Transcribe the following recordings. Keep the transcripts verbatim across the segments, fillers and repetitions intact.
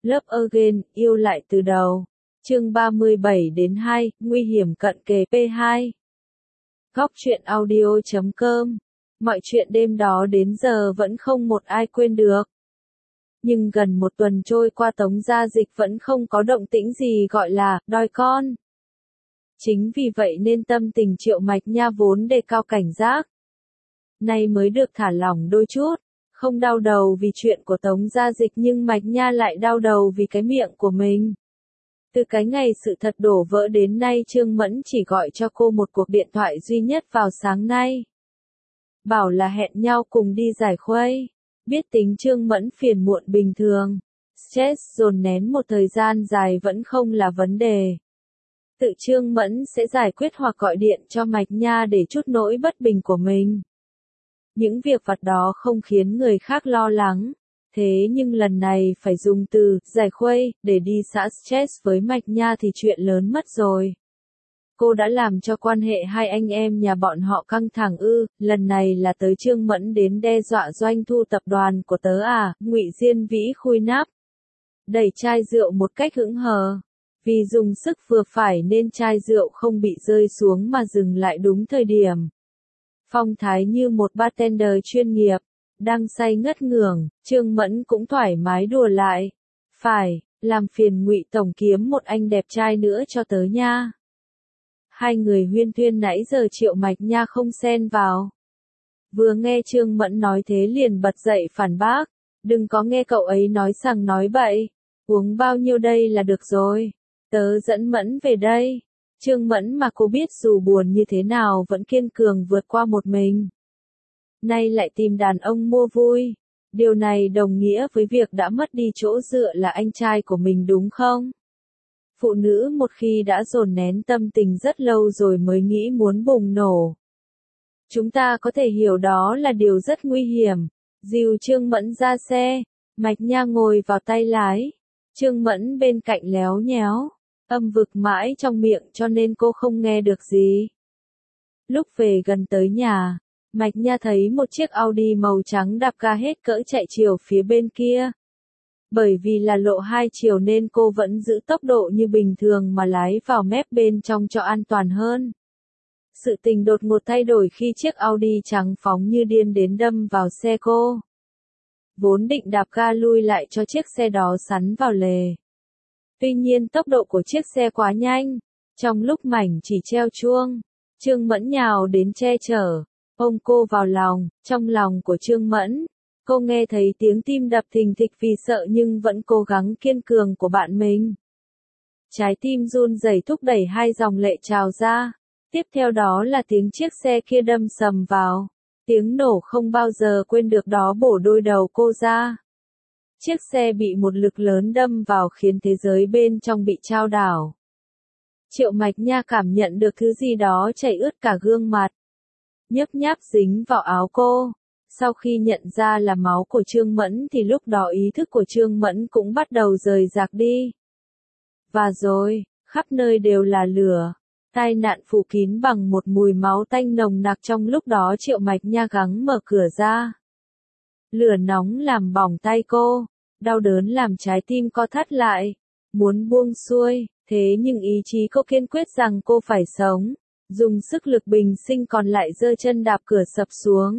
Love Again, yêu lại từ đầu. Chương ba mươi bảy đến hai, nguy hiểm cận kề P hai. Góc truyện audio chấm com. Mọi chuyện đêm đó đến giờ vẫn không một ai quên được. Nhưng gần một tuần trôi qua Tống Gia Dịch vẫn không có động tĩnh gì gọi là đòi con. Chính vì vậy nên tâm tình Triệu Mạch Nha vốn đề cao cảnh giác. Nay mới được thả lỏng đôi chút, không đau đầu vì chuyện của Tống Gia Dịch nhưng Mạch Nha lại đau đầu vì cái miệng của mình. Từ cái ngày sự thật đổ vỡ đến nay Trương Mẫn chỉ gọi cho cô một cuộc điện thoại duy nhất vào sáng nay. Bảo là hẹn nhau cùng đi giải khuây. Biết tính Trương Mẫn phiền muộn bình thường. Stress dồn nén một thời gian dài vẫn không là vấn đề. Tự Trương Mẫn sẽ giải quyết hoặc gọi điện cho Mạch Nha để trút nỗi bất bình của mình. Những việc vặt đó không khiến người khác lo lắng. Thế nhưng lần này phải dùng từ giải khuây để đi xả stress với Mạch Nha thì chuyện lớn mất rồi. Cô đã làm cho quan hệ hai anh em nhà bọn họ căng thẳng ư? Lần này là tới Trương Mẫn đến đe dọa doanh thu tập đoàn của tớ à? Ngụy Diên Vĩ khui nắp, đẩy chai rượu một cách hững hờ. Vì dùng sức vừa phải nên chai rượu không bị rơi xuống mà dừng lại đúng thời điểm. Phong thái như một bartender chuyên nghiệp, đang say ngất ngưởng, Trương Mẫn cũng thoải mái đùa lại. Phải, làm phiền Ngụy tổng kiếm một anh đẹp trai nữa cho tớ nha. Hai người huyên thuyên nãy giờ Triệu Mạch Nha không xen vào. Vừa nghe Trương Mẫn nói thế liền bật dậy phản bác. Đừng có nghe cậu ấy nói sằng nói bậy. Uống bao nhiêu đây là được rồi. Tớ dẫn Mẫn về đây. Trương Mẫn mà cô biết dù buồn như thế nào vẫn kiên cường vượt qua một mình. Nay lại tìm đàn ông mua vui. Điều này đồng nghĩa với việc đã mất đi chỗ dựa là anh trai của mình đúng không? Phụ nữ một khi đã dồn nén tâm tình rất lâu rồi mới nghĩ muốn bùng nổ. Chúng ta có thể hiểu đó là điều rất nguy hiểm. Dìu Trương Mẫn ra xe, Mạch Nha ngồi vào tay lái. Trương Mẫn bên cạnh léo nhéo, âm vực mãi trong miệng cho nên cô không nghe được gì. Lúc về gần tới nhà, Mạch Nha thấy một chiếc Audi màu trắng đạp ga hết cỡ chạy chiều phía bên kia. Bởi vì là lộ hai chiều nên cô vẫn giữ tốc độ như bình thường mà lái vào mép bên trong cho an toàn hơn. Sự tình đột ngột thay đổi khi chiếc Audi trắng phóng như điên đến đâm vào xe cô. Vốn định đạp ga lui lại cho chiếc xe đó sắn vào lề. Tuy nhiên tốc độ của chiếc xe quá nhanh. Trong lúc mảnh chỉ treo chuông, Trương Mẫn nhào đến che chở, ôm cô vào lòng. Trong lòng của Trương Mẫn, cô nghe thấy tiếng tim đập thình thịch vì sợ nhưng vẫn cố gắng kiên cường của bạn mình. Trái tim run rẩy thúc đẩy hai dòng lệ trào ra. Tiếp theo đó là tiếng chiếc xe kia đâm sầm vào. Tiếng nổ không bao giờ quên được đó bổ đôi đầu cô ra. Chiếc xe bị một lực lớn đâm vào khiến thế giới bên trong bị chao đảo. Triệu Mạch Nha cảm nhận được thứ gì đó chảy ướt cả gương mặt. Nhấp nháp dính vào áo cô. Sau khi nhận ra là máu của Trương Mẫn thì lúc đó ý thức của Trương Mẫn cũng bắt đầu rời rạc đi. Và rồi, khắp nơi đều là lửa. Tai nạn phủ kín bằng một mùi máu tanh nồng nặc trong lúc đó Triệu Mạch Nha gắng mở cửa ra. Lửa nóng làm bỏng tay cô, đau đớn làm trái tim co thắt lại, muốn buông xuôi, thế nhưng ý chí cô kiên quyết rằng cô phải sống, dùng sức lực bình sinh còn lại giơ chân đạp cửa sập xuống.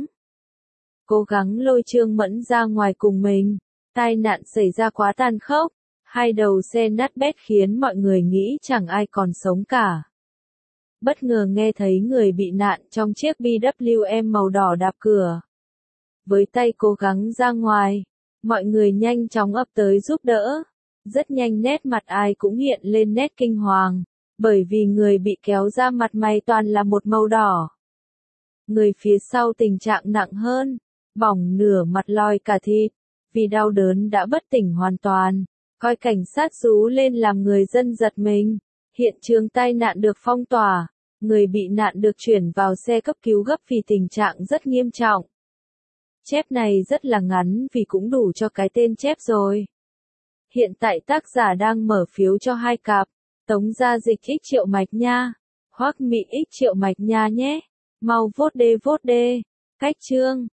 Cố gắng lôi Trương Mẫn ra ngoài cùng mình, tai nạn xảy ra quá tàn khốc, hai đầu xe nát bét khiến mọi người nghĩ chẳng ai còn sống cả. Bất ngờ nghe thấy người bị nạn trong chiếc B W M màu đỏ đạp cửa. Với tay cố gắng ra ngoài, mọi người nhanh chóng ập tới giúp đỡ. Rất nhanh nét mặt ai cũng hiện lên nét kinh hoàng, bởi vì người bị kéo ra mặt mày toàn là một màu đỏ. Người phía sau tình trạng nặng hơn, bỏng nửa mặt lòi cả thịt, vì đau đớn đã bất tỉnh hoàn toàn. Coi cảnh sát rú lên làm người dân giật mình. Hiện trường tai nạn được phong tỏa, người bị nạn được chuyển vào xe cấp cứu gấp vì tình trạng rất nghiêm trọng. Chép này rất là ngắn vì cũng đủ cho cái tên chép rồi. Hiện tại tác giả đang mở phiếu cho hai cặp, Tống Gia Dịch x Triệu Mạch Nha, Hoắc Mị x Triệu Mạch Nha nhé. Mau vote đê vote đê. Cách chương